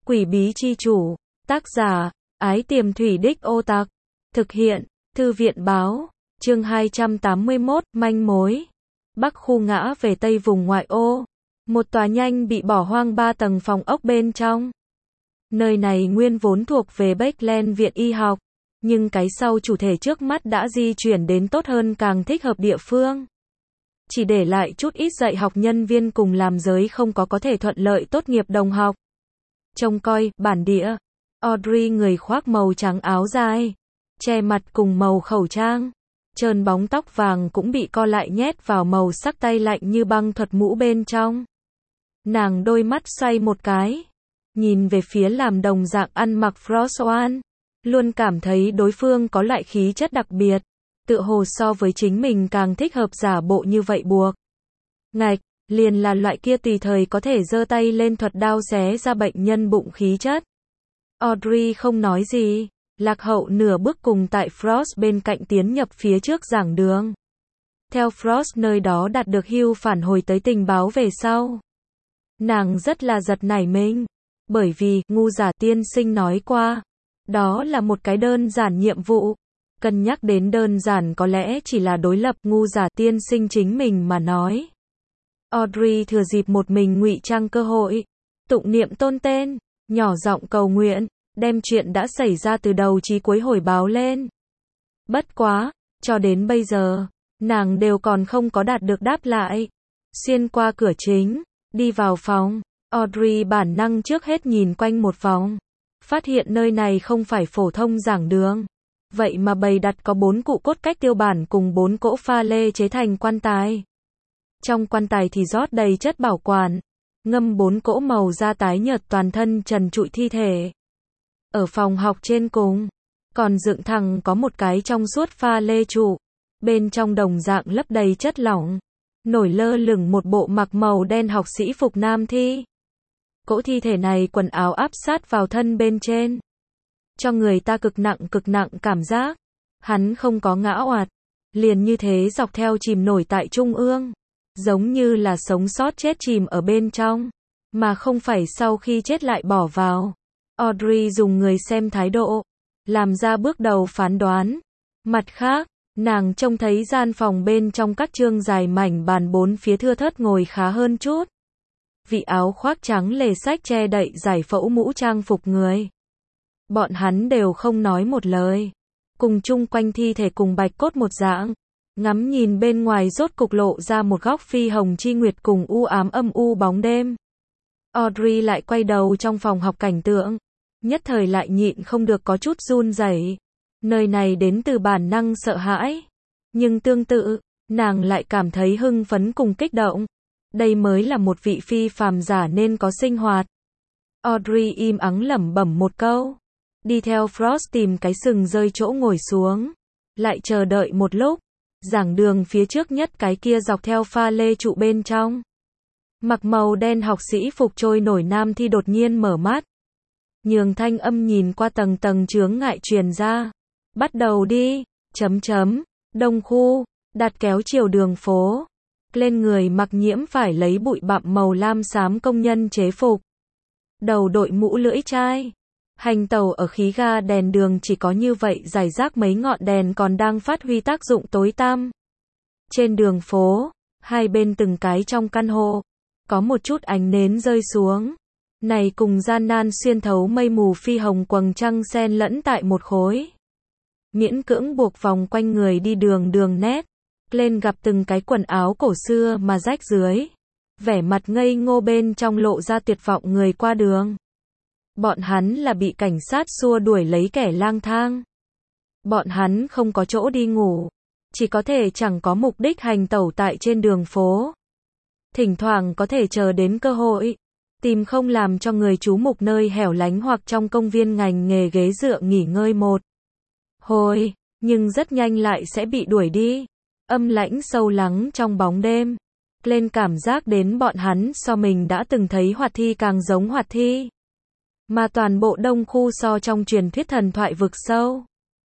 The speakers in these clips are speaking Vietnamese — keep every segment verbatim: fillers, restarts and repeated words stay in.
Quỷ bí chi chủ, tác giả, Ái Tiềm Thủy Đích Ô Tặc, thực hiện, Thư viện báo, chương hai trăm tám mươi mốt, manh mối. Bắc khu ngã về tây vùng ngoại ô, một tòa nhanh bị bỏ hoang ba tầng phòng ốc bên trong. Nơi này nguyên vốn thuộc về Backland Viện Y học, nhưng cái sau chủ thể trước mắt đã di chuyển đến tốt hơn càng thích hợp địa phương. Chỉ để lại chút ít dạy học nhân viên cùng làm giới không có có thể thuận lợi tốt nghiệp đồng học. Trông coi, bản địa. Audrey người khoác màu trắng áo dài, che mặt cùng màu khẩu trang. Trơn bóng tóc vàng cũng bị co lại nhét vào màu sắc tay lạnh như băng thuật mũ bên trong. Nàng đôi mắt xoay một cái, nhìn về phía làm đồng dạng ăn mặc Frost One, luôn cảm thấy đối phương có loại khí chất đặc biệt, tựa hồ so với chính mình càng thích hợp giả bộ như vậy buộc. Ngạch, liền là loại kia tùy thời có thể giơ tay lên thuật đao xé ra bệnh nhân bụng khí chất. Audrey không nói gì, lạc hậu nửa bước cùng tại Frost bên cạnh tiến nhập phía trước giảng đường. Theo Frost nơi đó đạt được Hugh phản hồi tới tình báo về sau. Nàng rất là giật nảy mình, bởi vì, ngu giả tiên sinh nói qua, đó là một cái đơn giản nhiệm vụ. Cân nhắc đến đơn giản có lẽ chỉ là đối lập ngu giả tiên sinh chính mình mà nói. Audrey thừa dịp một mình ngụy trang cơ hội, tụng niệm tôn tên, nhỏ giọng cầu nguyện, đem chuyện đã xảy ra từ đầu chí cuối hồi báo lên. Bất quá, cho đến bây giờ, nàng đều còn không có đạt được đáp lại. Xuyên qua cửa chính, đi vào phòng, Audrey bản năng trước hết nhìn quanh một vòng, phát hiện nơi này không phải phổ thông giảng đường. Vậy mà bày đặt có bốn cụ cốt cách tiêu bản cùng bốn cỗ pha lê chế thành quan tài. Trong quan tài thì rót đầy chất bảo quản, ngâm bốn cỗ màu da tái nhợt toàn thân trần trụi thi thể. Ở phòng học trên cùng, còn dựng thẳng có một cái trong suốt pha lê trụ, bên trong đồng dạng lấp đầy chất lỏng, nổi lơ lửng một bộ mặc màu đen học sĩ phục nam thi. Cỗ thi thể này quần áo áp sát vào thân bên trên, cho người ta cực nặng cực nặng cảm giác. Hắn không có ngã oạt, liền như thế dọc theo chìm nổi tại trung ương, giống như là sống sót chết chìm ở bên trong, mà không phải sau khi chết lại bỏ vào. Audrey dùng người xem thái độ, làm ra bước đầu phán đoán. Mặt khác, nàng trông thấy gian phòng bên trong các chương dài mảnh bàn bốn phía thưa thớt ngồi khá hơn chút. Vị áo khoác trắng lề sách che đậy giải phẫu mũ trang phục người. Bọn hắn đều không nói một lời, cùng chung quanh thi thể cùng bạch cốt một dạng, ngắm nhìn bên ngoài rốt cục lộ ra một góc phi hồng chi nguyệt cùng u ám âm u bóng đêm. Audrey lại quay đầu trong phòng học cảnh tượng, nhất thời lại nhịn không được có chút run rẩy. Nơi này đến từ bản năng sợ hãi, nhưng tương tự, nàng lại cảm thấy hưng phấn cùng kích động. Đây mới là một vị phi phàm giả nên có sinh hoạt. Audrey im ắng lẩm bẩm một câu, đi theo Frost tìm cái sừng rơi chỗ ngồi xuống, lại chờ đợi một lúc. Giảng đường phía trước nhất cái kia dọc theo pha lê trụ bên trong, mặc màu đen học sĩ phục trôi nổi nam thi đột nhiên mở mắt, nhường thanh âm nhìn qua tầng tầng chướng ngại truyền ra. Bắt đầu đi, chấm chấm, đông khu, đặt kéo chiều đường phố, lên người mặc nhiễm phải lấy bụi bặm màu lam xám công nhân chế phục, đầu đội mũ lưỡi chai. Hành tàu ở khí ga đèn đường chỉ có như vậy rải rác mấy ngọn đèn còn đang phát huy tác dụng tối tăm. Trên đường phố, hai bên từng cái trong căn hộ, có một chút ánh nến rơi xuống. Này cùng gian nan xuyên thấu mây mù phi hồng quầng trăng xen lẫn tại một khối. Miễn cưỡng buộc vòng quanh người đi đường đường nét. Lên gặp từng cái quần áo cổ xưa mà rách dưới. Vẻ mặt ngây ngô bên trong lộ ra tuyệt vọng người qua đường. Bọn hắn là bị cảnh sát xua đuổi lấy kẻ lang thang. Bọn hắn không có chỗ đi ngủ, chỉ có thể chẳng có mục đích hành tẩu tại trên đường phố. Thỉnh thoảng có thể chờ đến cơ hội, tìm không làm cho người trú mục nơi hẻo lánh hoặc trong công viên ngành nghề ghế dựa nghỉ ngơi một hồi, nhưng rất nhanh lại sẽ bị đuổi đi. Âm lãnh sâu lắng trong bóng đêm, lên cảm giác đến bọn hắn so mình đã từng thấy hoạt thi càng giống hoạt thi. Mà toàn bộ đông khu so trong truyền thuyết thần thoại vực sâu,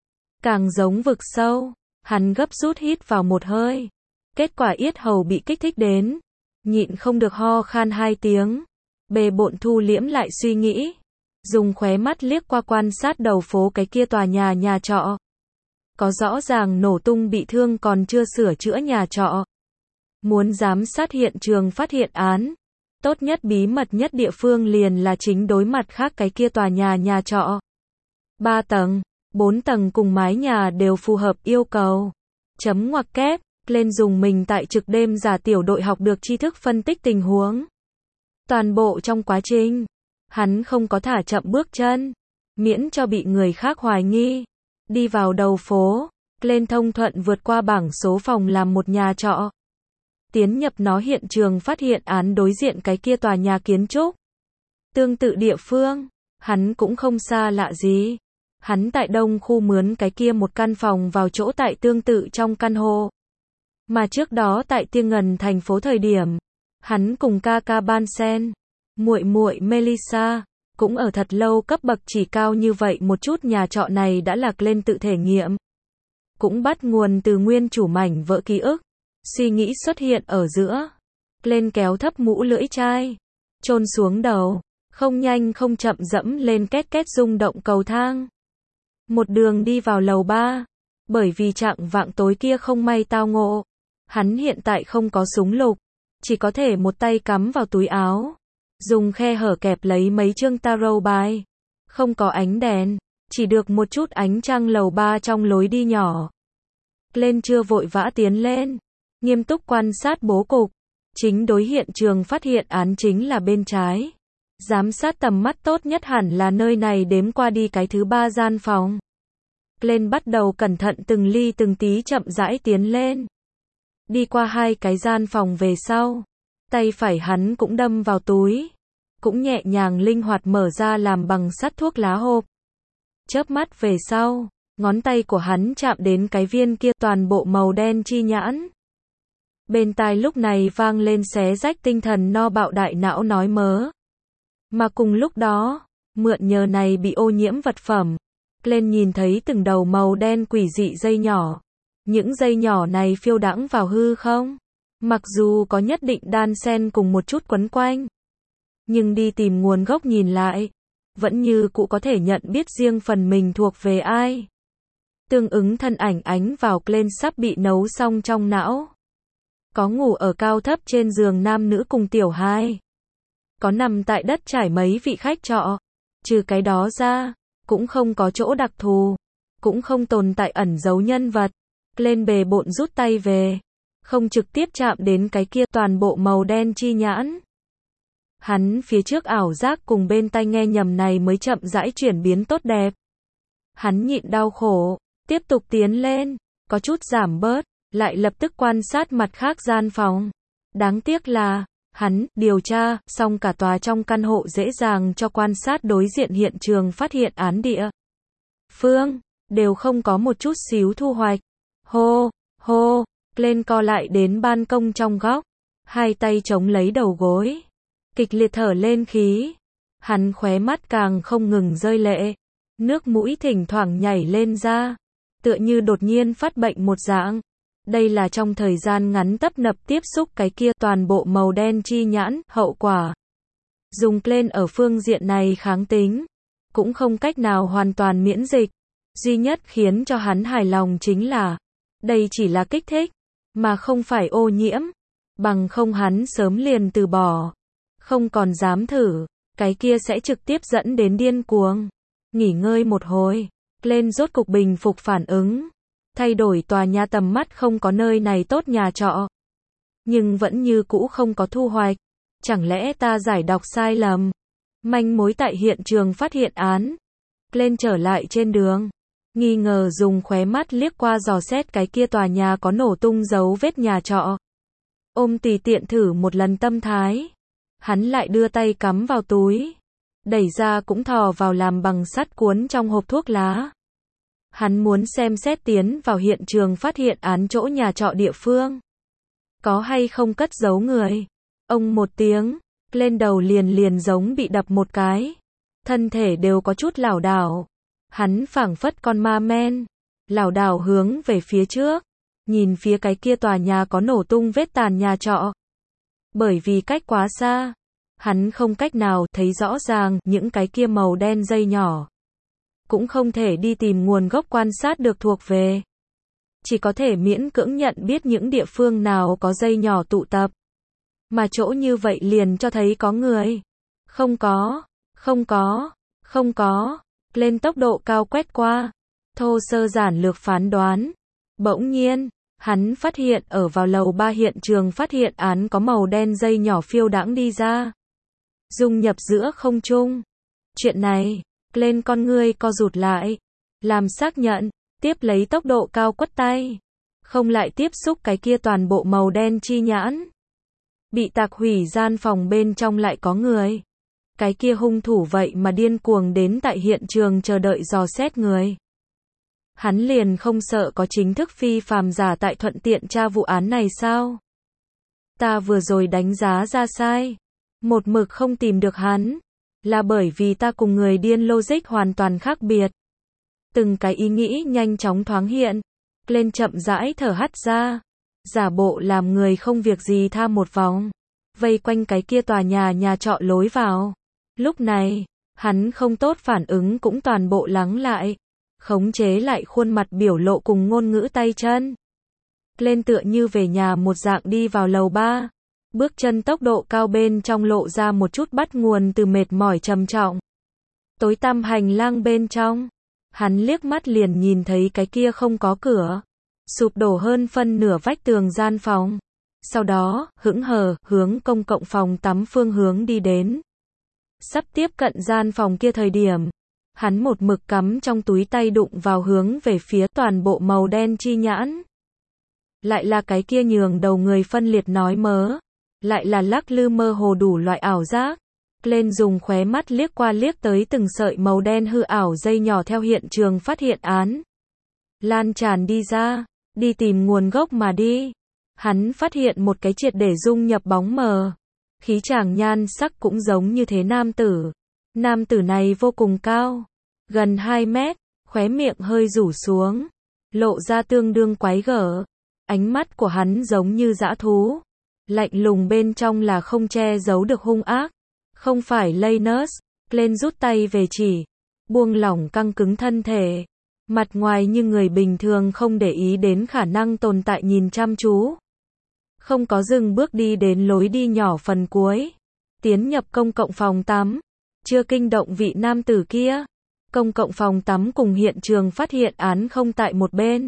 càng giống vực sâu. Hắn gấp rút hít vào một hơi, kết quả yết hầu bị kích thích đến, nhịn không được ho khan hai tiếng. Bề bộn thu liễm lại suy nghĩ, dùng khóe mắt liếc qua quan sát đầu phố cái kia tòa nhà nhà trọ. Có rõ ràng nổ tung bị thương còn chưa sửa chữa nhà trọ. Muốn giám sát hiện trường phát hiện án, tốt nhất bí mật nhất địa phương liền là chính đối mặt khác cái kia tòa nhà nhà trọ. Ba tầng, bốn tầng cùng mái nhà đều phù hợp yêu cầu. Chấm ngoặc kép, lên dùng mình tại trực đêm giả tiểu đội học được tri thức phân tích tình huống. Toàn bộ trong quá trình, hắn không có thả chậm bước chân, miễn cho bị người khác hoài nghi. Đi vào đầu phố, lên thông thuận vượt qua bảng số phòng làm một nhà trọ. Tiến nhập nó hiện trường phát hiện án đối diện cái kia tòa nhà kiến trúc. Tương tự địa phương, hắn cũng không xa lạ gì. Hắn tại đông khu mướn cái kia một căn phòng vào chỗ tại tương tự trong căn hộ. Mà trước đó tại Tiên Ngần thành phố thời điểm, hắn cùng ca ca Bansen, muội muội Melissa, cũng ở thật lâu cấp bậc chỉ cao như vậy một chút nhà trọ này đã lạc lên tự thể nghiệm. Cũng bắt nguồn từ nguyên chủ mảnh vỡ ký ức. Suy nghĩ xuất hiện ở giữa. Lên kéo thấp mũ lưỡi chai. Chôn xuống đầu. Không nhanh không chậm dẫm lên két két rung động cầu thang. Một đường đi vào lầu ba. Bởi vì trạng vạng tối kia không may tao ngộ. Hắn hiện tại không có súng lục. Chỉ có thể một tay cắm vào túi áo. Dùng khe hở kẹp lấy mấy chương tarot bài. Không có ánh đèn. Chỉ được một chút ánh trăng lầu ba trong lối đi nhỏ. Lên chưa vội vã tiến lên. Nghiêm túc quan sát bố cục. Chính đối hiện trường phát hiện án chính là bên trái. Giám sát tầm mắt tốt nhất hẳn là nơi này đếm qua đi cái thứ ba gian phòng. Lên bắt đầu cẩn thận từng ly từng tí chậm rãi tiến lên. Đi qua hai cái gian phòng về sau. Tay phải hắn cũng đâm vào túi. Cũng nhẹ nhàng linh hoạt mở ra làm bằng sắt thuốc lá hộp. Chớp mắt về sau, ngón tay của hắn chạm đến cái viên kia toàn bộ màu đen chi nhãn. Bên tai lúc này vang lên xé rách tinh thần no bạo đại não nói mớ. Mà cùng lúc đó, mượn nhờ này bị ô nhiễm vật phẩm, lên nhìn thấy từng đầu màu đen quỷ dị dây nhỏ. Những dây nhỏ này phiêu đãng vào hư không. Mặc dù có nhất định đan xen cùng một chút quấn quanh. Nhưng đi tìm nguồn gốc nhìn lại, vẫn như cũ có thể nhận biết riêng phần mình thuộc về ai. Tương ứng thân ảnh ánh vào lên sắp bị nấu xong trong não. Có ngủ ở cao thấp trên giường nam nữ cùng tiểu hai. Có nằm tại đất trải mấy vị khách trọ. Trừ cái đó ra, cũng không có chỗ đặc thù. Cũng không tồn tại ẩn dấu nhân vật. Lên bề bộn rút tay về. Không trực tiếp chạm đến cái kia toàn bộ màu đen chi nhãn. Hắn phía trước ảo giác cùng bên tai nghe nhầm này mới chậm rãi chuyển biến tốt đẹp. Hắn nhịn đau khổ, tiếp tục tiến lên, có chút giảm bớt, lại lập tức quan sát mặt khác gian phòng. Đáng tiếc là, hắn, điều tra, xong cả tòa trong căn hộ dễ dàng cho quan sát đối diện hiện trường phát hiện án địa. Phương, đều không có một chút xíu thu hoạch. Hô, hô, lên co lại đến ban công trong góc. Hai tay chống lấy đầu gối. Kịch liệt thở lên khí. Hắn khóe mắt càng không ngừng rơi lệ. Nước mũi thỉnh thoảng nhảy lên ra. Tựa như đột nhiên phát bệnh một dạng. Đây là trong thời gian ngắn tấp nập tiếp xúc cái kia toàn bộ màu đen chi nhãn, hậu quả. Dùng lên ở phương diện này kháng tính. Cũng không cách nào hoàn toàn miễn dịch. Duy nhất khiến cho hắn hài lòng chính là, đây chỉ là kích thích, mà không phải ô nhiễm. Bằng không hắn sớm liền từ bỏ. Không còn dám thử, cái kia sẽ trực tiếp dẫn đến điên cuồng. Nghỉ ngơi một hồi, lên rốt cục bình phục phản ứng. Thay đổi tòa nhà tầm mắt không có nơi này tốt nhà trọ. Nhưng vẫn như cũ không có thu hoạch. Chẳng lẽ ta giải đọc sai lầm? Manh mối tại hiện trường phát hiện án. Lên trở lại trên đường. Nghi ngờ dùng khóe mắt liếc qua dò xét cái kia tòa nhà có nổ tung dấu vết nhà trọ. Ôm tùy tiện thử một lần tâm thái. Hắn lại đưa tay cắm vào túi. Đẩy ra cũng thò vào làm bằng sắt cuốn trong hộp thuốc lá. Hắn muốn xem xét tiến vào hiện trường phát hiện án chỗ nhà trọ địa phương. Có hay không cất giấu người. Ông một tiếng, lên đầu liền liền giống bị đập một cái. Thân thể đều có chút lảo đảo. Hắn phảng phất con ma men. Lảo đảo hướng về phía trước. Nhìn phía cái kia tòa nhà có nổ tung vết tàn nhà trọ. Bởi vì cách quá xa. Hắn không cách nào thấy rõ ràng những cái kia màu đen dây nhỏ. Cũng không thể đi tìm nguồn gốc quan sát được thuộc về. Chỉ có thể miễn cưỡng nhận biết những địa phương nào có dây nhỏ tụ tập. Mà chỗ như vậy liền cho thấy có người. Không có, không có, không có. Lên tốc độ cao quét qua. Thô sơ giản lược phán đoán. Bỗng nhiên, hắn phát hiện ở vào lầu ba hiện trường phát hiện án có màu đen dây nhỏ phiêu đãng đi ra. Dung nhập giữa không trung. Chuyện này, lên con ngươi co rụt lại. Làm xác nhận, tiếp lấy tốc độ cao quất tay. Không lại tiếp xúc cái kia toàn bộ màu đen chi nhãn. Bị tạc hủy gian phòng bên trong lại có người. Cái kia hung thủ vậy mà điên cuồng đến tại hiện trường chờ đợi dò xét người. Hắn liền không sợ có chính thức phi phàm giả tại thuận tiện tra vụ án này sao? Ta vừa rồi đánh giá ra sai. Một mực không tìm được hắn. Là bởi vì ta cùng người điên logic hoàn toàn khác biệt. Từng cái ý nghĩ nhanh chóng thoáng hiện. Lên chậm rãi thở hắt ra. Giả bộ làm người không việc gì tha một vòng. Vây quanh cái kia tòa nhà nhà trọ lối vào. Lúc này, hắn không tốt phản ứng cũng toàn bộ lắng lại. Khống chế lại khuôn mặt biểu lộ cùng ngôn ngữ tay chân. Lên tựa như về nhà một dạng đi vào lầu ba. Bước chân tốc độ cao bên trong lộ ra một chút bắt nguồn từ mệt mỏi trầm trọng. Tối tăm hành lang bên trong. Hắn liếc mắt liền nhìn thấy cái kia không có cửa. Sụp đổ hơn phân nửa vách tường gian phòng. Sau đó, hững hờ, hướng công cộng phòng tắm phương hướng đi đến. Sắp tiếp cận gian phòng kia thời điểm. Hắn một mực cắm trong túi tay đụng vào hướng về phía toàn bộ màu đen chi nhãn. Lại là cái kia nhường đầu người phân liệt nói mớ. Lại là lắc lư mơ hồ đủ loại ảo giác. Lên dùng khóe mắt liếc qua liếc tới từng sợi màu đen hư ảo dây nhỏ theo hiện trường phát hiện án. Lan tràn đi ra, đi tìm nguồn gốc mà đi. Hắn phát hiện một cái triệt để dung nhập bóng mờ. Khí chàng nhan sắc cũng giống như thế nam tử. Nam tử này vô cùng cao. Gần hai mét, khóe miệng hơi rủ xuống. Lộ ra tương đương quái gở. Ánh mắt của hắn giống như dã thú. Lạnh lùng bên trong là không che giấu được hung ác. Không phải Lanus. Lên rút tay về chỉ. Buông lỏng căng cứng thân thể. Mặt ngoài như người bình thường không để ý đến khả năng tồn tại nhìn chăm chú. Không có dừng bước đi đến lối đi nhỏ phần cuối. Tiến nhập công cộng phòng tắm. Chưa kinh động vị nam tử kia. Công cộng phòng tắm cùng hiện trường phát hiện án không tại một bên.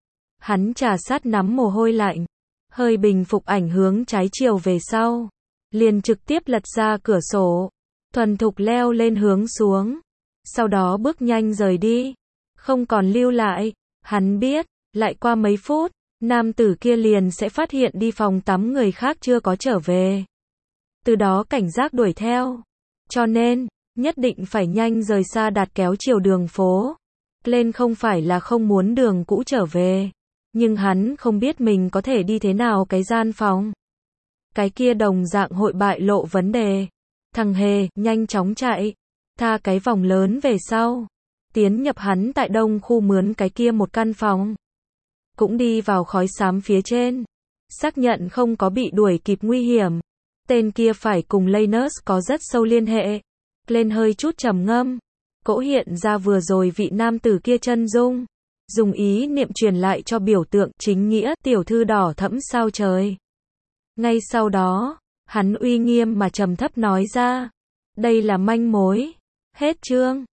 Hắn trà sát nắm mồ hôi lạnh. Hơi bình phục ảnh hướng trái chiều về sau. Liền trực tiếp lật ra cửa sổ. Thuần thục leo lên hướng xuống. Sau đó bước nhanh rời đi. Không còn lưu lại. Hắn biết, lại qua mấy phút, nam tử kia liền sẽ phát hiện đi phòng tắm người khác chưa có trở về. Từ đó cảnh giác đuổi theo. Cho nên, nhất định phải nhanh rời xa đạt kéo chiều đường phố. Lên không phải là không muốn đường cũ trở về. Nhưng hắn không biết mình có thể đi thế nào cái gian phòng. Cái kia đồng dạng hội bại lộ vấn đề. Thằng hề, nhanh chóng chạy. Tha cái vòng lớn về sau. Tiến nhập hắn tại đông khu mướn cái kia một căn phòng. Cũng đi vào khói xám phía trên. Xác nhận không có bị đuổi kịp nguy hiểm. Tên kia phải cùng Lanus có rất sâu liên hệ. Lên hơi chút trầm ngâm. Cỗ hiện ra vừa rồi vị nam tử kia chân dung. Dùng ý niệm truyền lại cho biểu tượng chính nghĩa tiểu thư đỏ thẫm sao trời. Ngay sau đó, hắn uy nghiêm mà trầm thấp nói ra. Đây là manh mối. Hết chương.